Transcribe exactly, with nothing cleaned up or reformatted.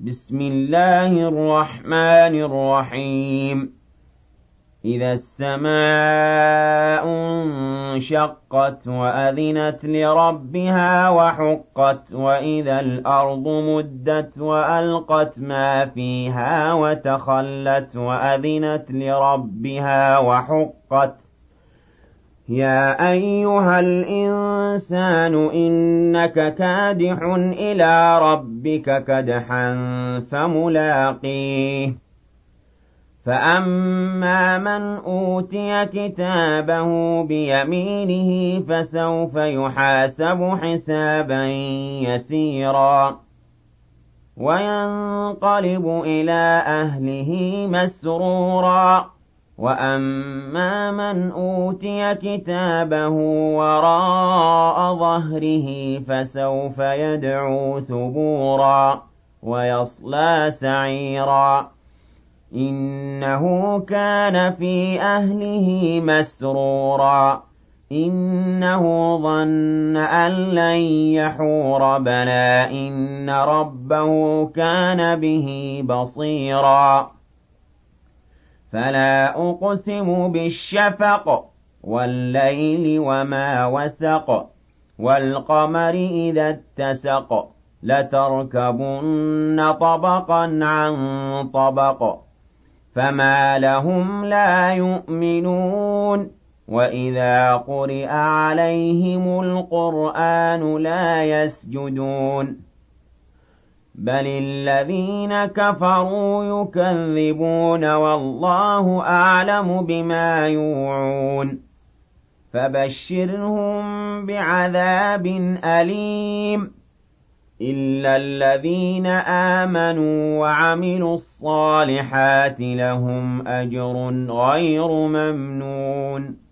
بسم الله الرحمن الرحيم إذا السماء انشقت وأذنت لربها وحقت وإذا الأرض مدت وألقت ما فيها وتخلت وأذنت لربها وحقت يا أيها الإنسان إنك كادح إلى ربك كدحا فملاقيه فأما من أوتي كتابه بيمينه فسوف يحاسب حسابا يسيرا وينقلب إلى أهله مسرورا وأما من أوتي كتابه وراء ظهره فسوف يدعو ثبورا ويصلى سعيرا إنه كان في أهله مسرورا إنه ظن أن لن يحور بلى إن ربه كان به بصيرا فلا أقسم بالشفق والليل وما وسق والقمر إذا اتسق لتركبن طبقا عن طبق فما لهم لا يؤمنون وإذا قرئ عليهم القرآن لا يسجدون بل الذين كفروا يكذبون والله أعلم بما يوعون فبشرهم بعذاب أليم إلا الذين آمنوا وعملوا الصالحات لهم أجر غير ممنون